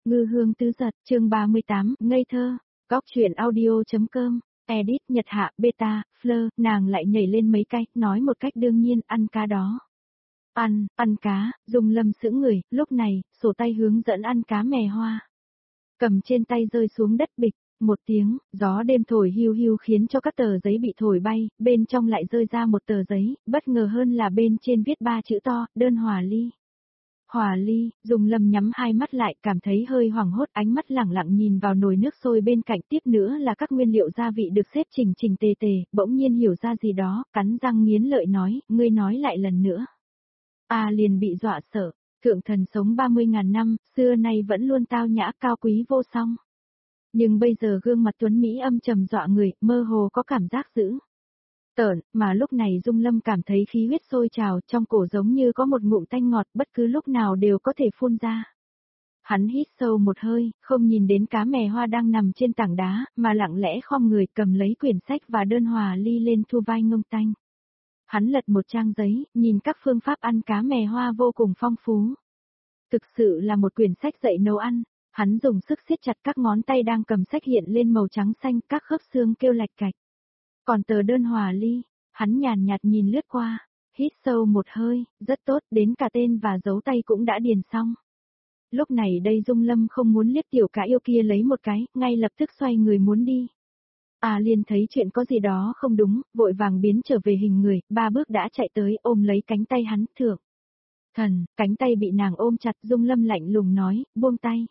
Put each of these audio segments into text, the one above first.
Ngư hương tứ giật, chương 38, ngây thơ, góc truyện audio.com, edit Nhật Hạ, beta, Fleur, nàng lại nhảy lên mấy cái, nói một cách đương nhiên, ăn cá đó. Ăn cá, Dung Lâm sững người, lúc này, sổ tay hướng dẫn ăn cá mè hoa. Cầm trên tay rơi xuống đất bịch, một tiếng, gió đêm thổi hiu hiu khiến cho các tờ giấy bị thổi bay, bên trong lại rơi ra một tờ giấy, bất ngờ hơn là bên trên viết 3 chữ to, đơn Hòa Ly. Hòa Ly, Dung Lâm nhắm hai mắt lại, cảm thấy hơi hoảng hốt, ánh mắt lẳng lặng nhìn vào nồi nước sôi bên cạnh, tiếp nữa là các nguyên liệu gia vị được xếp chỉnh chỉnh tề tề, bỗng nhiên hiểu ra gì đó, cắn răng nghiến lợi nói, ngươi nói lại lần nữa. Liền bị dọa sợ, thượng thần sống 30.000 năm, xưa nay vẫn luôn tao nhã cao quý vô song. Nhưng bây giờ gương mặt tuấn Mỹ âm trầm dọa người, mơ hồ có cảm giác dữ tợn, mà lúc này Dung Lâm cảm thấy khí huyết sôi trào trong cổ giống như có một ngụm tanh ngọt bất cứ lúc nào đều có thể phun ra. Hắn hít sâu một hơi, không nhìn đến cá mè hoa đang nằm trên tảng đá, mà lặng lẽ khom người cầm lấy quyển sách và đơn Hòa Ly lên thu vai ngông tanh. Hắn lật một trang giấy, nhìn các phương pháp ăn cá mè hoa vô cùng phong phú. Thực sự là một quyển sách dạy nấu ăn, hắn dùng sức siết chặt các ngón tay đang cầm sách hiện lên màu trắng xanh, các khớp xương kêu lạch cạch. Còn tờ đơn Hòa Ly, hắn nhàn nhạt nhìn lướt qua, hít sâu một hơi, rất tốt, đến cả tên và dấu tay cũng đã điền xong. Lúc này đây Dung Lâm không muốn liếc tiểu cá yêu kia lấy một cái, ngay lập tức xoay người muốn đi. Liền thấy chuyện có gì đó không đúng, vội vàng biến trở về hình người, 3 bước đã chạy tới ôm lấy cánh tay hắn, thượng thần, cánh tay bị nàng ôm chặt, Dung Lâm lạnh lùng nói, buông tay.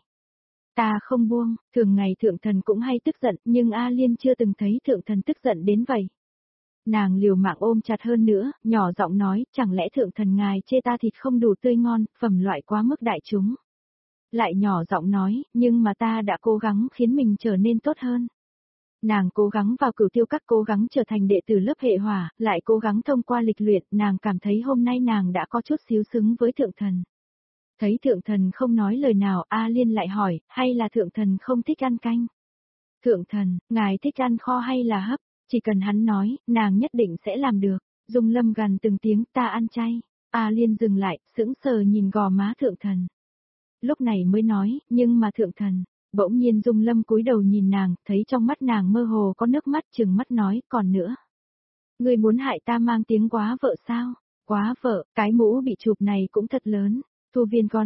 Ta không buông, thường ngày thượng thần cũng hay tức giận, nhưng Liên chưa từng thấy thượng thần tức giận đến vậy. Nàng liều mạng ôm chặt hơn nữa, nhỏ giọng nói, chẳng lẽ thượng thần ngài chê ta thịt không đủ tươi ngon, phẩm loại quá mức đại chúng. Lại nhỏ giọng nói, nhưng mà ta đã cố gắng khiến mình trở nên tốt hơn. Nàng cố gắng vào Cửu Tiêu Các, cố gắng trở thành đệ tử lớp hệ hỏa, lại cố gắng thông qua lịch luyện, nàng cảm thấy hôm nay nàng đã có chút xíu xứng với thượng thần. Thấy thượng thần không nói lời nào, Liên lại hỏi, hay là thượng thần không thích ăn canh? Thượng thần, ngài thích ăn kho hay là hấp? Chỉ cần hắn nói, nàng nhất định sẽ làm được. Dung Lâm gằn từng tiếng, ta ăn chay. Liên dừng lại, sững sờ nhìn gò má thượng thần. Lúc này mới nói, nhưng mà thượng thần. Bỗng nhiên Dung Lâm cúi đầu nhìn nàng, thấy trong mắt nàng mơ hồ có nước mắt, trừng mắt nói, còn nữa. Ngươi muốn hại ta mang tiếng quá vợ sao? Quá vợ, cái mũ bị chụp này cũng thật lớn. Thu viên con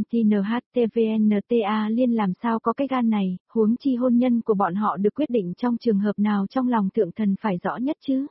TNHTVNTA Liên làm sao có cái gan này, huống chi hôn nhân của bọn họ được quyết định trong trường hợp nào trong lòng thượng thần phải rõ nhất chứ.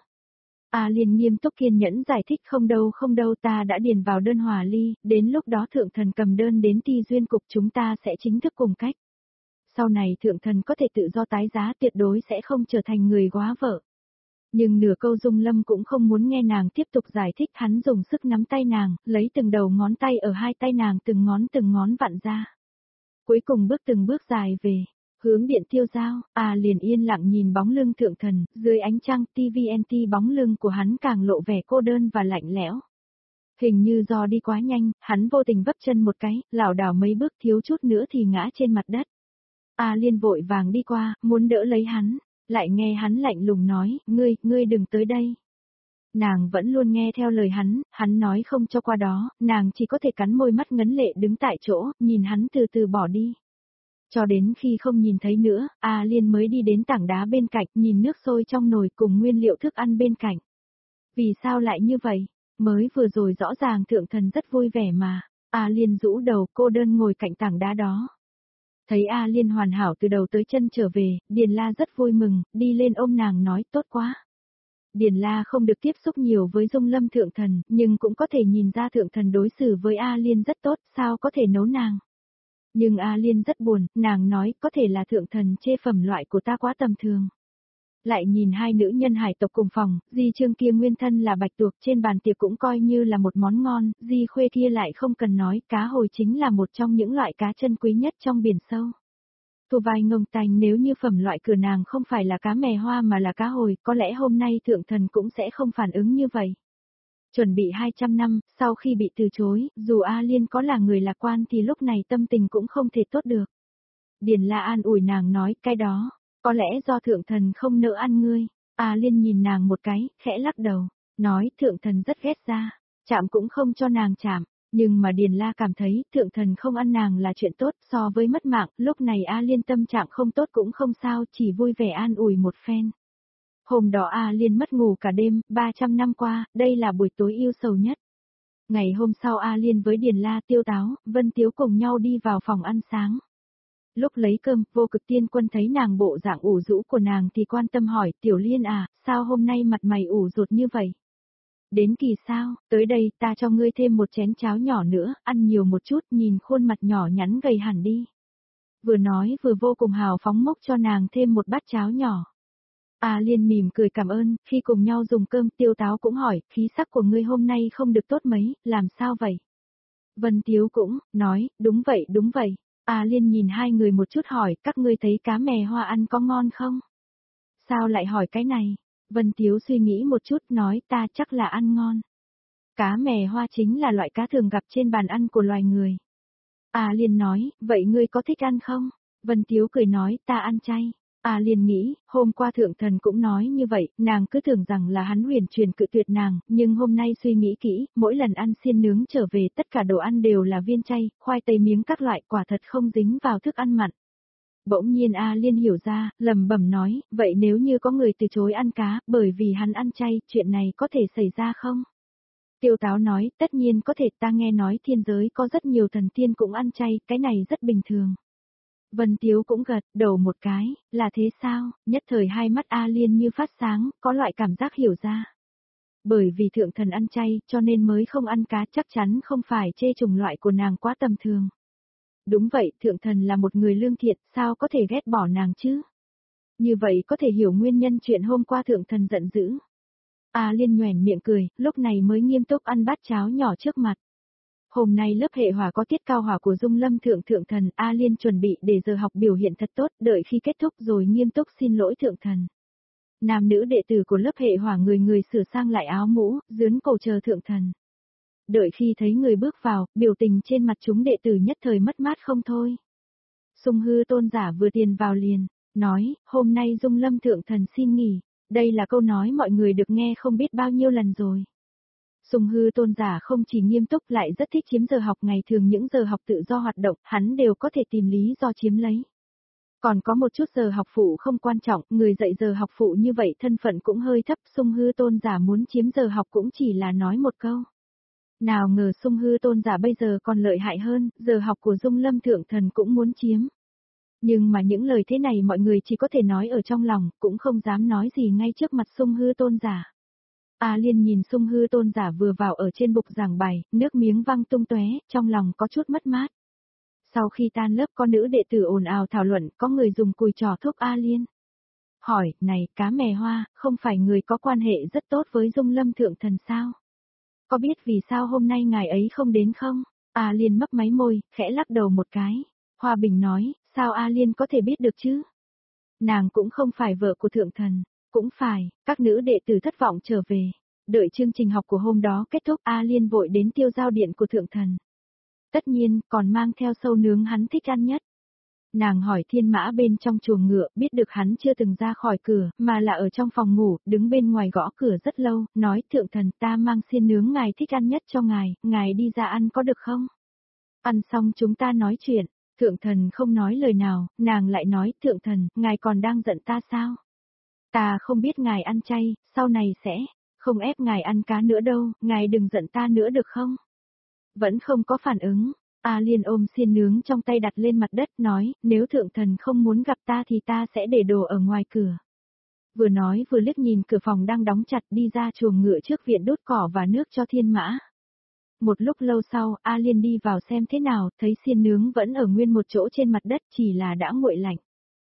Liên nghiêm túc kiên nhẫn giải thích, không đâu, ta đã điền vào đơn Hòa Ly, đến lúc đó thượng thần cầm đơn đến Ti Duyên Cục chúng ta sẽ chính thức cùng cách. Sau này thượng thần có thể tự do tái giá, tuyệt đối sẽ không trở thành người góa vợ. Nhưng nửa câu Dung Lâm cũng không muốn nghe nàng tiếp tục giải thích, hắn dùng sức nắm tay nàng, lấy từng đầu ngón tay ở hai tay nàng từng ngón vặn ra. Cuối cùng từng bước dài về, hướng Điện Tiêu Giao, liền yên lặng nhìn bóng lưng thượng thần, dưới ánh trăng TVNT bóng lưng của hắn càng lộ vẻ cô đơn và lạnh lẽo. Hình như do đi quá nhanh, hắn vô tình vấp chân một cái, lảo đảo mấy bước thiếu chút nữa thì ngã trên mặt đất. Liên vội vàng đi qua, muốn đỡ lấy hắn. Lại nghe hắn lạnh lùng nói, ngươi đừng tới đây. Nàng vẫn luôn nghe theo lời hắn nói không cho qua đó, nàng chỉ có thể cắn môi mắt ngấn lệ đứng tại chỗ, nhìn hắn từ từ bỏ đi. Cho đến khi không nhìn thấy nữa, Liên mới đi đến tảng đá bên cạnh, nhìn nước sôi trong nồi cùng nguyên liệu thức ăn bên cạnh. Vì sao lại như vậy? Mới vừa rồi rõ ràng thượng thần rất vui vẻ mà. Liên rũ đầu, cô đơn ngồi cạnh tảng đá đó. Thấy Liên hoàn hảo từ đầu tới chân trở về, Điền La rất vui mừng, đi lên ôm nàng nói, tốt quá. Điền La không được tiếp xúc nhiều với Dung Lâm thượng thần, nhưng cũng có thể nhìn ra thượng thần đối xử với Liên rất tốt, sao có thể nấu nàng. Nhưng Liên rất buồn, nàng nói, có thể là thượng thần chê phẩm loại của ta quá tầm thường. Lại nhìn hai nữ nhân hải tộc cùng phòng, Di Trương kia nguyên thân là bạch tuộc, trên bàn tiệc cũng coi như là một món ngon, Di Khuê kia lại không cần nói, cá hồi chính là một trong những loại cá chân quý nhất trong biển sâu. Thu vai ngông tanh, nếu như phẩm loại cửa nàng không phải là cá mè hoa mà là cá hồi, có lẽ hôm nay thượng thần cũng sẽ không phản ứng như vậy. Chuẩn bị 200 năm, sau khi bị từ chối, dù Liên có là người lạc quan thì lúc này tâm tình cũng không thể tốt được. Điền La an ủi nàng nói, cái đó. Có lẽ do thượng thần không nỡ ăn ngươi. Liên nhìn nàng một cái, khẽ lắc đầu, nói thượng thần rất ghét da, chạm cũng không cho nàng chạm. Nhưng mà Điền La cảm thấy thượng thần không ăn nàng là chuyện tốt so với mất mạng, lúc này A Liên tâm trạng không tốt cũng không sao, chỉ vui vẻ an ủi một phen. Hôm đó A Liên mất ngủ cả đêm, 300 năm qua, đây là buổi tối yêu sầu nhất. Ngày hôm sau A Liên với Điền La, Tiêu Táo, Vân Tiếu cùng nhau đi vào phòng ăn sáng. Lúc lấy cơm, Vô Cực Tiên Quân thấy nàng bộ dạng ủ rũ của nàng thì quan tâm hỏi, Tiểu Liên à, sao hôm nay mặt mày ủ rột như vậy? Đến kỳ sao, tới đây ta cho ngươi thêm một chén cháo nhỏ nữa, ăn nhiều một chút, nhìn khuôn mặt nhỏ nhắn gầy hẳn đi. Vừa nói vừa vô cùng hào phóng mốc cho nàng thêm một bát cháo nhỏ. A Liên mỉm cười cảm ơn, khi cùng nhau dùng cơm Tiêu Táo cũng hỏi, khí sắc của ngươi hôm nay không được tốt mấy, làm sao vậy? Vân Tiếu cũng, nói, đúng vậy. A Liên nhìn hai người một chút hỏi, các ngươi thấy cá mè hoa ăn có ngon không? Sao lại hỏi cái này? Vân Tiếu suy nghĩ một chút nói ta chắc là ăn ngon. Cá mè hoa chính là loại cá thường gặp trên bàn ăn của loài người. A Liên nói, vậy ngươi có thích ăn không? Vân Tiếu cười nói ta ăn chay. A Liên nghĩ, hôm qua thượng thần cũng nói như vậy, nàng cứ tưởng rằng là hắn huyền truyền cự tuyệt nàng, nhưng hôm nay suy nghĩ kỹ, mỗi lần ăn xiên nướng trở về tất cả đồ ăn đều là viên chay, khoai tây miếng các loại quả thật không dính vào thức ăn mặn. Bỗng nhiên A Liên hiểu ra, lẩm bẩm nói, vậy nếu như có người từ chối ăn cá, bởi vì hắn ăn chay, chuyện này có thể xảy ra không? Tiêu Táo nói, tất nhiên có thể, ta nghe nói thiên giới có rất nhiều thần tiên cũng ăn chay, cái này rất bình thường. Vân Tiếu cũng gật đầu một cái, là thế sao, nhất thời hai mắt A Liên như phát sáng, có loại cảm giác hiểu ra. Bởi vì thượng thần ăn chay, cho nên mới không ăn cá, chắc chắn không phải chê chủng loại của nàng quá tầm thường. Đúng vậy, thượng thần là một người lương thiện, sao có thể ghét bỏ nàng chứ? Như vậy có thể hiểu nguyên nhân chuyện hôm qua thượng thần giận dữ. A Liên nhoẻn miệng cười, lúc này mới nghiêm túc ăn bát cháo nhỏ trước mặt. Hôm nay lớp hệ hỏa có tiết cao hỏa của Dung Lâm thượng thần, A Liên chuẩn bị để giờ học biểu hiện thật tốt, đợi khi kết thúc rồi nghiêm túc xin lỗi thượng thần. Nam nữ đệ tử của lớp hệ hỏa người người sửa sang lại áo mũ, dướn cổ chờ thượng thần. Đợi khi thấy người bước vào, biểu tình trên mặt chúng đệ tử nhất thời mất mát không thôi. Sung Hư Tôn giả vừa tiền vào liền, nói, hôm nay Dung Lâm thượng thần xin nghỉ, đây là câu nói mọi người được nghe không biết bao nhiêu lần rồi. Sung Hư Tôn giả không chỉ nghiêm túc lại rất thích chiếm giờ học ngày thường những giờ học tự do hoạt động, hắn đều có thể tìm lý do chiếm lấy. Còn có một chút giờ học phụ không quan trọng, người dạy giờ học phụ như vậy thân phận cũng hơi thấp, Sung Hư Tôn giả muốn chiếm giờ học cũng chỉ là nói một câu. Nào ngờ Sung Hư Tôn giả bây giờ còn lợi hại hơn, giờ học của Dung Lâm thượng thần cũng muốn chiếm. Nhưng mà những lời thế này mọi người chỉ có thể nói ở trong lòng, cũng không dám nói gì ngay trước mặt Sung Hư Tôn giả. A Liên nhìn Sung Hư Tôn giả vừa vào ở trên bục giảng bài, nước miếng văng tung tóe, trong lòng có chút mất mát. Sau khi tan lớp có nữ đệ tử ồn ào thảo luận, có người dùng cùi trò thúc A Liên. Hỏi, này, cá mè hoa, không phải người có quan hệ rất tốt với Dung Lâm thượng thần sao? Có biết vì sao hôm nay ngài ấy không đến không? A Liên mấp máy môi, khẽ lắc đầu một cái. Hoa Bình nói, sao A Liên có thể biết được chứ? Nàng cũng không phải vợ của thượng thần. Cũng phải, các nữ đệ tử thất vọng trở về. Đợi chương trình học của hôm đó kết thúc A Liên vội đến tiêu giao điện của thượng thần. Tất nhiên, còn mang theo sâu nướng hắn thích ăn nhất. Nàng hỏi Thiên Mã bên trong chuồng ngựa, biết được hắn chưa từng ra khỏi cửa, mà là ở trong phòng ngủ, đứng bên ngoài gõ cửa rất lâu, nói thượng thần ta mang xiên nướng ngài thích ăn nhất cho ngài đi ra ăn có được không? Ăn xong chúng ta nói chuyện, thượng thần không nói lời nào, nàng lại nói thượng thần, ngài còn đang giận ta sao? Ta không biết ngài ăn chay, sau này sẽ không ép ngài ăn cá nữa đâu, ngài đừng giận ta nữa được không? Vẫn không có phản ứng. A Liên ôm xiên nướng trong tay đặt lên mặt đất nói, nếu thượng thần không muốn gặp ta thì ta sẽ để đồ ở ngoài cửa. Vừa nói vừa liếc nhìn cửa phòng đang đóng chặt đi ra chuồng ngựa trước viện đốt cỏ và nước cho Thiên Mã. Một lúc lâu sau, A Liên đi vào xem thế nào, thấy xiên nướng vẫn ở nguyên một chỗ trên mặt đất chỉ là đã nguội lạnh.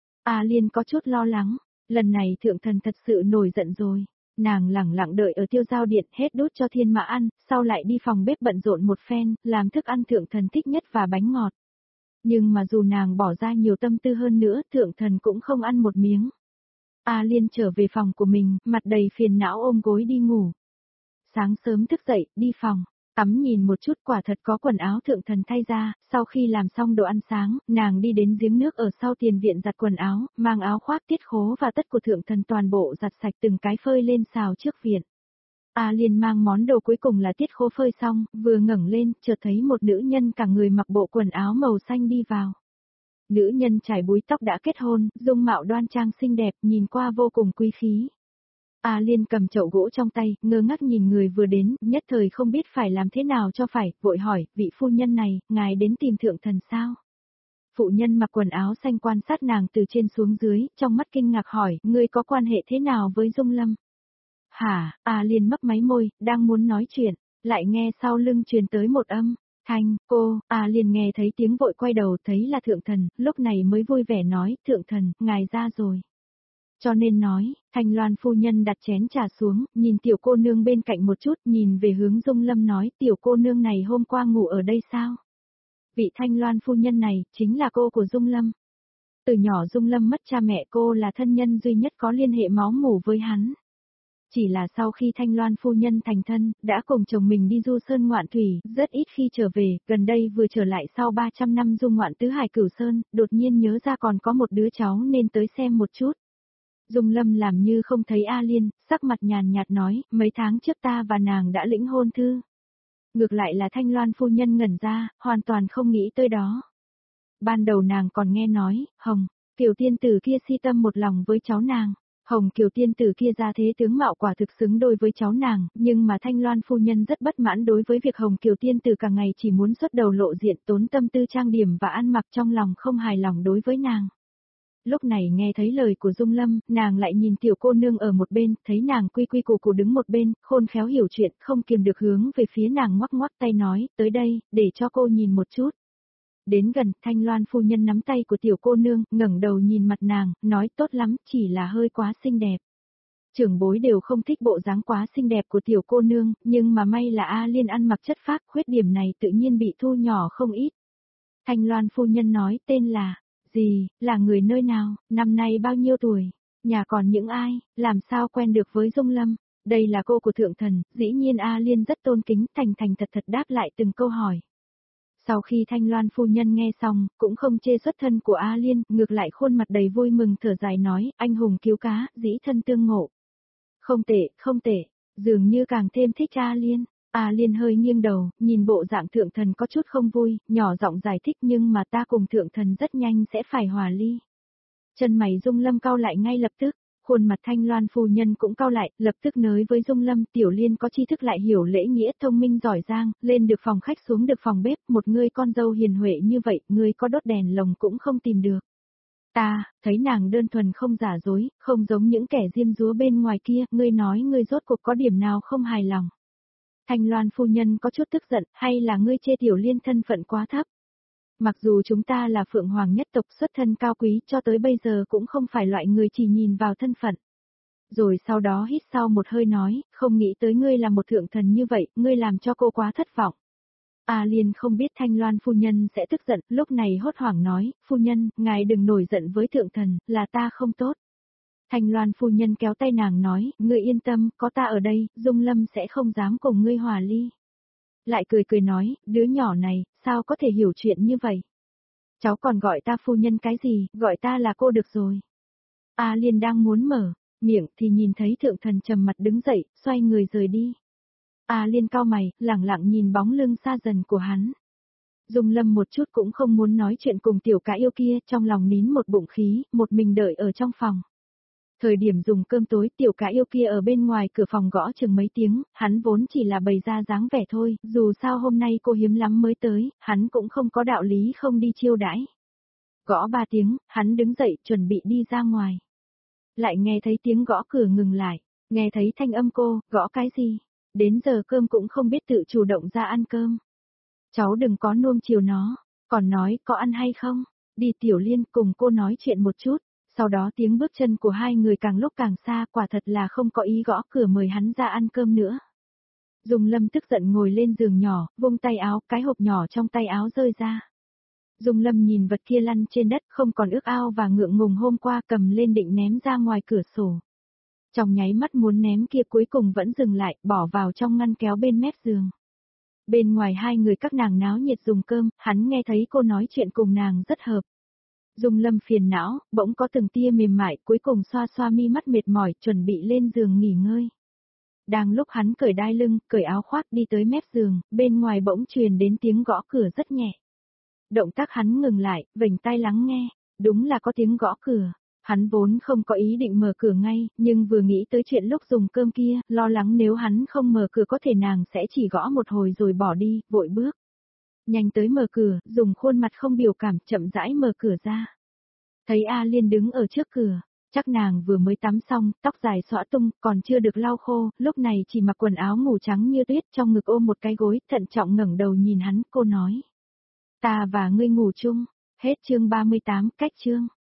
A Liên có chút lo lắng, lần này thượng thần thật sự nổi giận rồi. Nàng lẳng lặng đợi ở tiêu giao điện hết đút cho Thiên Mã ăn, sau lại đi phòng bếp bận rộn một phen, làm thức ăn thượng thần thích nhất và bánh ngọt. Nhưng mà dù nàng bỏ ra nhiều tâm tư hơn nữa, thượng thần cũng không ăn một miếng. A Liên trở về phòng của mình, mặt đầy phiền não ôm gối đi ngủ. Sáng sớm thức dậy, đi phòng, tắm nhìn một chút quả thật có quần áo thượng thần thay ra, sau khi làm xong đồ ăn sáng, nàng đi đến giếng nước ở sau tiền viện giặt quần áo, mang áo khoác tiết khố và tất của thượng thần toàn bộ giặt sạch từng cái phơi lên xào trước viện. A Liên mang món đồ cuối cùng là tiết khô phơi xong, vừa ngẩng lên, chợt thấy một nữ nhân cả người mặc bộ quần áo màu xanh đi vào. Nữ nhân trải búi tóc đã kết hôn, dung mạo đoan trang xinh đẹp, nhìn qua vô cùng quý khí. A Liên cầm chậu gỗ trong tay, ngơ ngác nhìn người vừa đến, nhất thời không biết phải làm thế nào cho phải, vội hỏi, vị phu nhân này, ngài đến tìm thượng thần sao? Phụ nhân mặc quần áo xanh quan sát nàng từ trên xuống dưới, trong mắt kinh ngạc hỏi, ngươi có quan hệ thế nào với Dung Lâm? Hả, A Liên mấp máy môi, đang muốn nói chuyện, lại nghe sau lưng truyền tới một âm. Thanh, cô, A Liên nghe thấy tiếng vội quay đầu thấy là thượng thần, lúc này mới vui vẻ nói, thượng thần, ngài ra rồi. Cho nên nói, Thanh Loan phu nhân đặt chén trà xuống, nhìn tiểu cô nương bên cạnh một chút, nhìn về hướng Dung Lâm nói, tiểu cô nương này hôm qua ngủ ở đây sao? Vị Thanh Loan phu nhân này, chính là cô của Dung Lâm. Từ nhỏ Dung Lâm mất cha mẹ, cô là thân nhân duy nhất có liên hệ máu mủ với hắn. Chỉ là sau khi Thanh Loan phu nhân thành thân, đã cùng chồng mình đi du sơn ngoạn thủy, rất ít khi trở về, gần đây vừa trở lại sau 300 năm du ngoạn tứ hải cửu sơn, đột nhiên nhớ ra còn có một đứa cháu nên tới xem một chút. Dung Lâm làm như không thấy A Liên, sắc mặt nhàn nhạt nói, mấy tháng trước ta và nàng đã lĩnh hôn thư. Ngược lại là Thanh Loan phu nhân ngẩn ra, hoàn toàn không nghĩ tới đó. Ban đầu nàng còn nghe nói, Hồng, Kiều tiên tử kia si tâm một lòng với cháu nàng. Hồng Kiều tiên tử kia ra thế tướng mạo quả thực xứng đôi với cháu nàng, nhưng mà Thanh Loan phu nhân rất bất mãn đối với việc Hồng Kiều tiên tử cả ngày chỉ muốn xuất đầu lộ diện tốn tâm tư trang điểm và ăn mặc trong lòng không hài lòng đối với nàng. Lúc này nghe thấy lời của Dung Lâm, nàng lại nhìn tiểu cô nương ở một bên, thấy nàng quy quy củ củ đứng một bên, khôn khéo hiểu chuyện, không kiềm được hướng về phía nàng ngoắc ngoắc tay nói, tới đây, để cho cô nhìn một chút. Đến gần, Thanh Loan phu nhân nắm tay của tiểu cô nương, ngẩng đầu nhìn mặt nàng, nói tốt lắm, chỉ là hơi quá xinh đẹp. Trưởng bối đều không thích bộ dáng quá xinh đẹp của tiểu cô nương, nhưng mà may là A Liên ăn mặc chất phác, khuyết điểm này tự nhiên bị thu nhỏ không ít. Thanh Loan phu nhân nói tên là, gì, là người nơi nào, năm nay bao nhiêu tuổi, nhà còn những ai, làm sao quen được với Dung Lâm, đây là cô của thượng thần, dĩ nhiên A Liên rất tôn kính, thành thành thật thật đáp lại từng câu hỏi. Sau khi Thanh Loan phu nhân nghe xong, cũng không chê xuất thân của A Liên, ngược lại khuôn mặt đầy vui mừng thở dài nói, anh hùng cứu cá, dĩ thân tương ngộ. Không tệ, không tệ, dường như càng thêm thích A Liên. A Liên hơi nghiêng đầu, nhìn bộ dạng thượng thần có chút không vui, nhỏ giọng giải thích nhưng mà ta cùng thượng thần rất nhanh sẽ phải hòa ly. Chân mày Dung Lâm cau lại ngay lập tức. Khuôn mặt Thanh Loan phu nhân cũng cau lại, lập tức nói với Dung Lâm, Tiểu Liên có tri thức lại hiểu lễ nghĩa thông minh giỏi giang, lên được phòng khách xuống được phòng bếp, một người con dâu hiền huệ như vậy, người có đốt đèn lồng cũng không tìm được. Ta, thấy nàng đơn thuần không giả dối, không giống những kẻ diêm dúa bên ngoài kia, ngươi nói ngươi rốt cuộc có điểm nào không hài lòng. Thanh Loan phu nhân có chút tức giận, hay là ngươi chê Tiểu Liên thân phận quá thấp? Mặc dù chúng ta là Phượng Hoàng nhất tộc xuất thân cao quý cho tới bây giờ cũng không phải loại người chỉ nhìn vào thân phận. Rồi sau đó hít sau một hơi nói, không nghĩ tới ngươi là một thượng thần như vậy, ngươi làm cho cô quá thất vọng. A Liên không biết Thanh Loan phu nhân sẽ tức giận, lúc này hốt hoảng nói, phu nhân, ngài đừng nổi giận với thượng thần, là ta không tốt. Thanh Loan phu nhân kéo tay nàng nói, ngươi yên tâm, có ta ở đây, Dung Lâm sẽ không dám cùng ngươi hòa ly. Lại cười cười nói, đứa nhỏ này, sao có thể hiểu chuyện như vậy? Cháu còn gọi ta phu nhân cái gì, gọi ta là cô được rồi. A Liên đang muốn mở miệng thì nhìn thấy thượng thần trầm mặt đứng dậy, xoay người rời đi. A Liên cau mày, lẳng lặng nhìn bóng lưng xa dần của hắn. Dung Lâm một chút cũng không muốn nói chuyện cùng tiểu cá yêu kia, trong lòng nín một bụng khí, một mình đợi ở trong phòng. Thời điểm dùng cơm tối tiểu cá yêu kia ở bên ngoài cửa phòng gõ chừng mấy tiếng, hắn vốn chỉ là bày ra dáng vẻ thôi, dù sao hôm nay cô hiếm lắm mới tới, hắn cũng không có đạo lý không đi chiêu đãi. Gõ 3 tiếng, hắn đứng dậy chuẩn bị đi ra ngoài. Lại nghe thấy tiếng gõ cửa ngừng lại, nghe thấy thanh âm cô, gõ cái gì? Đến giờ cơm cũng không biết tự chủ động ra ăn cơm. Cháu đừng có nuông chiều nó, còn nói có ăn hay không? Đi Tiểu Liên cùng cô nói chuyện một chút. Sau đó tiếng bước chân của hai người càng lúc càng xa, quả thật là không có ý gõ cửa mời hắn ra ăn cơm nữa. Dung Lâm tức giận ngồi lên giường nhỏ, vung tay áo, cái hộp nhỏ trong tay áo rơi ra. Dung Lâm nhìn vật kia lăn trên đất không còn ước ao và ngượng ngùng hôm qua cầm lên định ném ra ngoài cửa sổ. Trong nháy mắt muốn ném kia cuối cùng vẫn dừng lại, bỏ vào trong ngăn kéo bên mép giường. Bên ngoài hai người các nàng náo nhiệt dùng cơm, hắn nghe thấy cô nói chuyện cùng nàng rất hợp. Dung Lâm phiền não, bỗng có từng tia mềm mại, cuối cùng xoa xoa mi mắt mệt mỏi, chuẩn bị lên giường nghỉ ngơi. Đang lúc hắn cởi đai lưng, cởi áo khoác đi tới mép giường, bên ngoài bỗng truyền đến tiếng gõ cửa rất nhẹ. Động tác hắn ngừng lại, vểnh tai lắng nghe, đúng là có tiếng gõ cửa. Hắn vốn không có ý định mở cửa ngay, nhưng vừa nghĩ tới chuyện lúc dùng cơm kia, lo lắng nếu hắn không mở cửa có thể nàng sẽ chỉ gõ một hồi rồi bỏ đi, vội bước. Nhanh tới mở cửa, dùng khuôn mặt không biểu cảm, chậm rãi mở cửa ra. Thấy A Liên đứng ở trước cửa, chắc nàng vừa mới tắm xong, tóc dài xõa tung, còn chưa được lau khô, lúc này chỉ mặc quần áo ngủ trắng như tuyết, trong ngực ôm một cái gối, thận trọng ngẩng đầu nhìn hắn, cô nói. Ta và ngươi ngủ chung, hết chương 38, cách chương.